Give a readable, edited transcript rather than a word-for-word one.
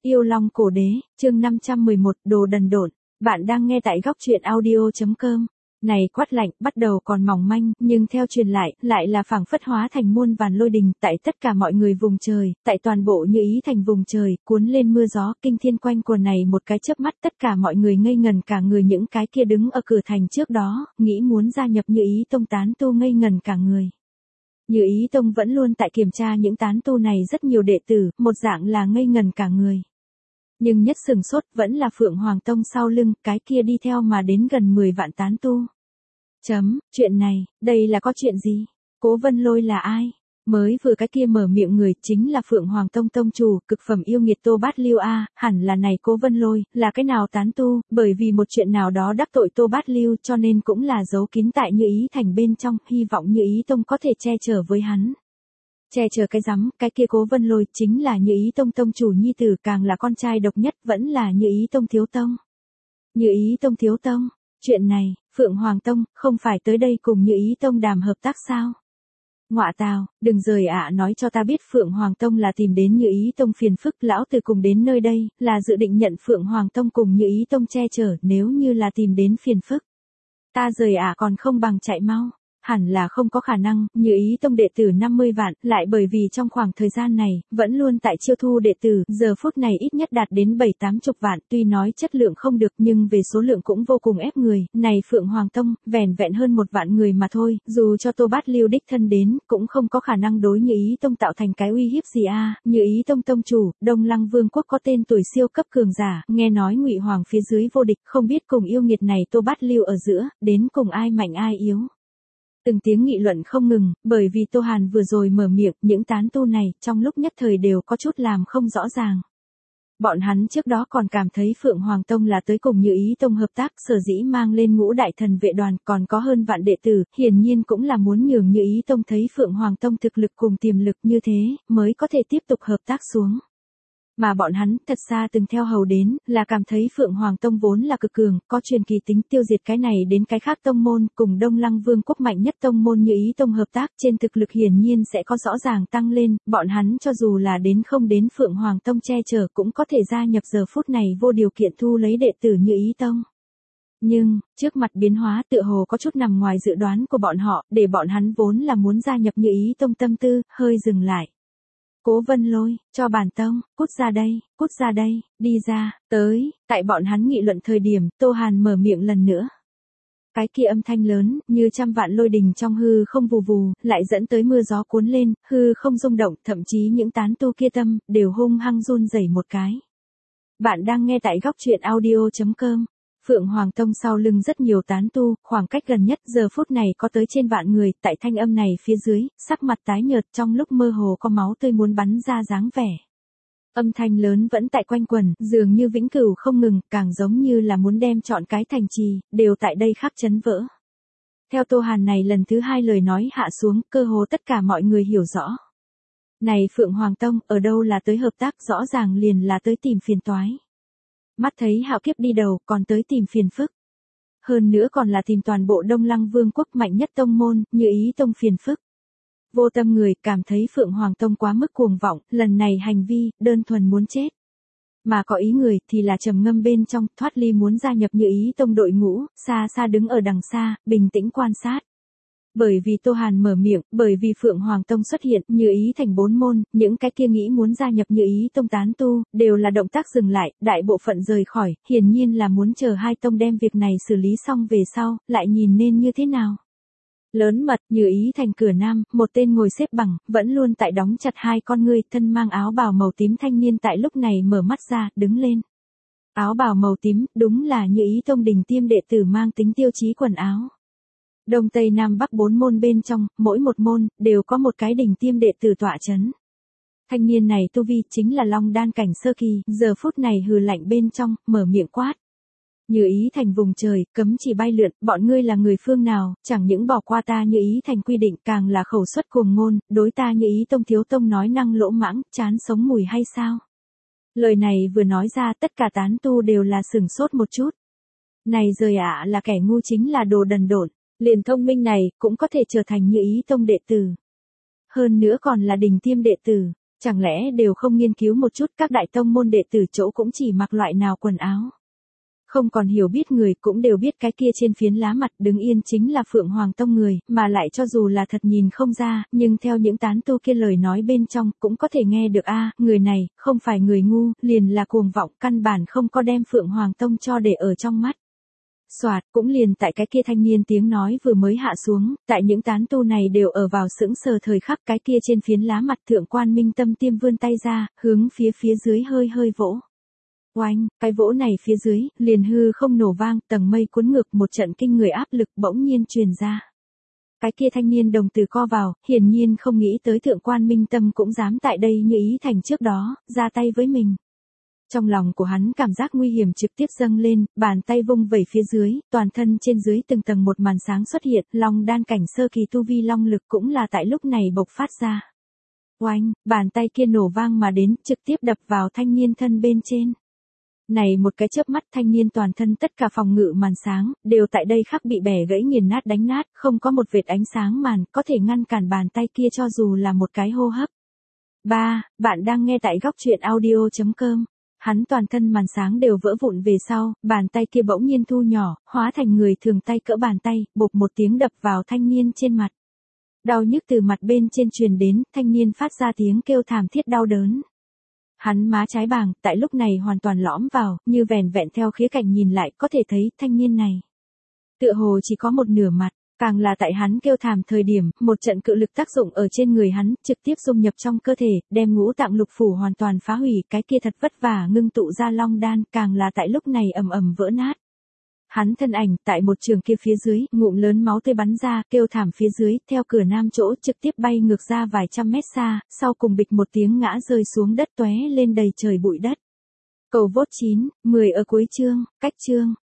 Yêu Long Cổ Đế, chương 511, Đồ Đần Độn. Bạn đang nghe tại góc truyện audio.com. Này quát lạnh, bắt đầu còn mỏng manh, nhưng theo truyền lại là phảng phất hóa thành muôn vàn lôi đình, tại tất cả mọi người vùng trời, tại toàn bộ Như Ý thành vùng trời, cuốn lên mưa gió, kinh thiên quanh quần này một cái chớp mắt tất cả mọi người ngây ngần cả người, những cái kia đứng ở cửa thành trước đó, nghĩ muốn gia nhập Như Ý tông tán tu ngây ngần cả người. Như Ý tông vẫn luôn tại kiểm tra những tán tu này, rất nhiều đệ tử, một dạng là ngây ngần cả người. Nhưng nhất sừng sốt vẫn là Phượng Hoàng Tông sau lưng, cái kia đi theo mà đến gần 10 vạn tán tu. Chuyện này, đây là có chuyện gì? Cố Vân Lôi là ai? Mới vừa cái kia mở miệng người chính là Phượng Hoàng Tông tông chủ, cực phẩm yêu nghiệt Tô Bát Lưu a, hẳn là này Cố Vân Lôi, là cái nào tán tu, bởi vì một chuyện nào đó đắc tội Tô Bát Lưu cho nên cũng là giấu kín tại Như Ý thành bên trong, hy vọng Như Ý Tông có thể che chở với hắn. Che chở cái rắm, cái kia Cố Vân Lôi chính là Như Ý Tông tông chủ nhi tử, càng là con trai độc nhất, vẫn là Như Ý Tông thiếu tông. Như Ý Tông thiếu tông, chuyện này, Phượng Hoàng Tông, không phải tới đây cùng Như Ý Tông đàm hợp tác sao? Ngọa tào, đừng rời ạ, nói cho ta biết Phượng Hoàng Tông là tìm đến Như Ý Tông phiền phức, lão tử cùng đến nơi đây, là dự định nhận Phượng Hoàng Tông cùng Như Ý Tông che chở, nếu như là tìm đến phiền phức. Ta rời ạ còn không bằng chạy mau. Hẳn là không có khả năng, Như Ý Tông đệ tử 50 vạn, lại bởi vì trong khoảng thời gian này, vẫn luôn tại chiêu thu đệ tử, giờ phút này ít nhất đạt đến 7-80 vạn, tuy nói chất lượng không được nhưng về số lượng cũng vô cùng ép người, này Phượng Hoàng Tông, vẻn vẹn hơn 1 vạn người mà thôi, dù cho Tô Bát Lưu đích thân đến, cũng không có khả năng đối Như Ý Tông tạo thành cái uy hiếp gì a. Như Ý Tông tông chủ, Đông Lăng Vương quốc có tên tuổi siêu cấp cường giả, nghe nói Ngụy Hoàng phía dưới vô địch, không biết cùng yêu nghiệt này Tô Bát Lưu ở giữa, đến cùng ai mạnh ai yếu. Từng tiếng nghị luận không ngừng, bởi vì Tô Hàn vừa rồi mở miệng, những tán tu này, trong lúc nhất thời đều có chút làm không rõ ràng. Bọn hắn trước đó còn cảm thấy Phượng Hoàng Tông là tới cùng Như Ý Tông hợp tác, sở dĩ mang lên ngũ đại thần vệ đoàn, còn có hơn vạn đệ tử, hiển nhiên cũng là muốn nhường Như Ý Tông thấy Phượng Hoàng Tông thực lực cùng tiềm lực như thế, mới có thể tiếp tục hợp tác xuống. Mà bọn hắn, thật xa từng theo hầu đến, là cảm thấy Phượng Hoàng Tông vốn là cực cường, có truyền kỳ tính, tiêu diệt cái này đến cái khác tông môn, cùng Đông Lăng Vương quốc mạnh nhất tông môn Như Ý Tông hợp tác, trên thực lực hiển nhiên sẽ có rõ ràng tăng lên, bọn hắn cho dù là đến không đến Phượng Hoàng Tông che chở cũng có thể gia nhập giờ phút này vô điều kiện thu lấy đệ tử Như Ý Tông. Nhưng, trước mặt biến hóa tựa hồ có chút nằm ngoài dự đoán của bọn họ, để bọn hắn vốn là muốn gia nhập Như Ý Tông tâm tư, hơi dừng lại. Cố Vân Lôi, cho bản tông, cút ra đây, đi ra, tới, tại bọn hắn nghị luận thời điểm, Tô Hàn mở miệng lần nữa. Cái kia âm thanh lớn, như trăm vạn lôi đình trong hư không vù vù, lại dẫn tới mưa gió cuốn lên, hư không rung động, thậm chí những tán tu kia tâm, đều hung hăng run rẩy một cái. Bạn đang nghe tại góc truyện audio.com. Phượng Hoàng Tông sau lưng rất nhiều tán tu, khoảng cách gần nhất giờ phút này có tới trên vạn người, tại thanh âm này phía dưới, sắc mặt tái nhợt trong lúc mơ hồ có máu tươi muốn bắn ra dáng vẻ. Âm thanh lớn vẫn tại quanh quần, dường như vĩnh cửu không ngừng, càng giống như là muốn đem trọn cái thành trì, đều tại đây khắc chấn vỡ. Theo Tô Hàn này lần thứ 2 lời nói hạ xuống, cơ hồ tất cả mọi người hiểu rõ. Này Phượng Hoàng Tông, ở đâu là tới hợp tác, rõ ràng liền là tới tìm phiền toái. Mắt thấy hạo kiếp đi đầu, còn tới tìm phiền phức. Hơn nữa còn là tìm toàn bộ Đông Lăng Vương quốc mạnh nhất tông môn, Như Ý Tông phiền phức. Vô tâm người cảm thấy Phượng Hoàng Tông quá mức cuồng vọng, lần này hành vi, đơn thuần muốn chết. Mà có ý người thì là trầm ngâm bên trong, thoát ly muốn gia nhập Như Ý Tông đội ngũ, xa xa đứng ở đằng xa, bình tĩnh quan sát. Bởi vì Tô Hàn mở miệng, bởi vì Phượng Hoàng Tông xuất hiện, Như Ý thành 4 môn, những cái kia nghĩ muốn gia nhập Như Ý Tông tán tu, đều là động tác dừng lại, đại bộ phận rời khỏi, hiển nhiên là muốn chờ hai tông đem việc này xử lý xong về sau, lại nhìn nên như thế nào. Lớn mật, Như Ý thành cửa nam, một tên ngồi xếp bằng, vẫn luôn tại đóng chặt hai con ngươi, thân mang áo bào màu tím thanh niên tại lúc này mở mắt ra, đứng lên. Áo bào màu tím, đúng là Như Ý Tông đỉnh tiêm đệ tử mang tính tiêu chí quần áo. Đông Tây Nam Bắc 4 môn bên trong, mỗi một môn, đều có một cái đỉnh tiêm đệ tử tọa chấn. Thanh niên này tu vi chính là Long Đan cảnh sơ kỳ, giờ phút này hừ lạnh bên trong, mở miệng quát. Như Ý thành vùng trời, cấm chỉ bay lượn, bọn ngươi là người phương nào, chẳng những bỏ qua ta Như Ý thành quy định, càng là khẩu xuất cuồng ngôn, đối ta Như Ý Tông thiếu tông nói năng lỗ mãng, chán sống mùi hay sao? Lời này vừa nói ra, tất cả tán tu đều là sửng sốt một chút. Này rời ạ, là kẻ ngu chính là đồ đần độn. Liền thông minh này, cũng có thể trở thành Như Ý Tông đệ tử. Hơn nữa còn là đỉnh tiêm đệ tử. Chẳng lẽ đều không nghiên cứu một chút các đại tông môn đệ tử chỗ cũng chỉ mặc loại nào quần áo. Không còn hiểu biết người cũng đều biết cái kia trên phiến lá mặt đứng yên chính là Phượng Hoàng Tông người, mà lại cho dù là thật nhìn không ra, nhưng theo những tán tu kia lời nói bên trong cũng có thể nghe được người này, không phải người ngu, liền là cuồng vọng, căn bản không có đem Phượng Hoàng Tông cho để ở trong mắt. Soạt, cũng liền tại cái kia thanh niên tiếng nói vừa mới hạ xuống, tại những tán tu này đều ở vào sững sờ thời khắc cái kia trên phiến lá mặt Thượng Quan Minh Tâm tiêm vươn tay ra, hướng phía dưới hơi hơi vỗ. Oanh, cái vỗ này phía dưới, liền hư không nổ vang, tầng mây cuốn ngược một trận kinh người áp lực bỗng nhiên truyền ra. Cái kia thanh niên đồng tử co vào, hiển nhiên không nghĩ tới Thượng Quan Minh Tâm cũng dám tại đây như ý thành trước đó, ra tay với mình. Trong lòng của hắn cảm giác nguy hiểm trực tiếp dâng lên, bàn tay vung vẩy phía dưới, toàn thân trên dưới từng tầng một màn sáng xuất hiện, long đan cảnh sơ kỳ tu vi long lực cũng là tại lúc này bộc phát ra. Oanh, bàn tay kia nổ vang mà đến, trực tiếp đập vào thanh niên thân bên trên. Này một cái chớp mắt thanh niên toàn thân tất cả phòng ngự màn sáng, đều tại đây khắc bị bẻ gãy nghiền nát đánh nát, không có một vệt ánh sáng màn, có thể ngăn cản bàn tay kia cho dù là một cái hô hấp. Bạn đang nghe tại góc truyện audio.com. Hắn toàn thân màn sáng đều vỡ vụn về sau, bàn tay kia bỗng nhiên thu nhỏ, hóa thành người thường tay cỡ bàn tay, bộp một tiếng đập vào thanh niên trên mặt. Đau nhức từ mặt bên trên truyền đến, thanh niên phát ra tiếng kêu thảm thiết đau đớn. Hắn má trái bàng, tại lúc này hoàn toàn lõm vào, như vẻn vẹn theo khía cạnh nhìn lại có thể thấy thanh niên này. Tựa hồ chỉ có một nửa mặt, càng là tại hắn kêu thảm thời điểm, một trận cự lực tác dụng ở trên người hắn, trực tiếp dung nhập trong cơ thể, đem ngũ tạng lục phủ hoàn toàn phá hủy, cái kia thật vất vả ngưng tụ ra long đan, càng là tại lúc này ầm ầm vỡ nát. Hắn thân ảnh, tại một trường kia phía dưới, ngụm lớn máu tươi bắn ra, kêu thảm phía dưới, theo cửa nam chỗ trực tiếp bay ngược ra vài trăm mét xa, sau cùng bịch một tiếng ngã rơi xuống đất tóe lên đầy trời bụi đất. Cầu vốt 9, 10 ở cuối chương, cách chương.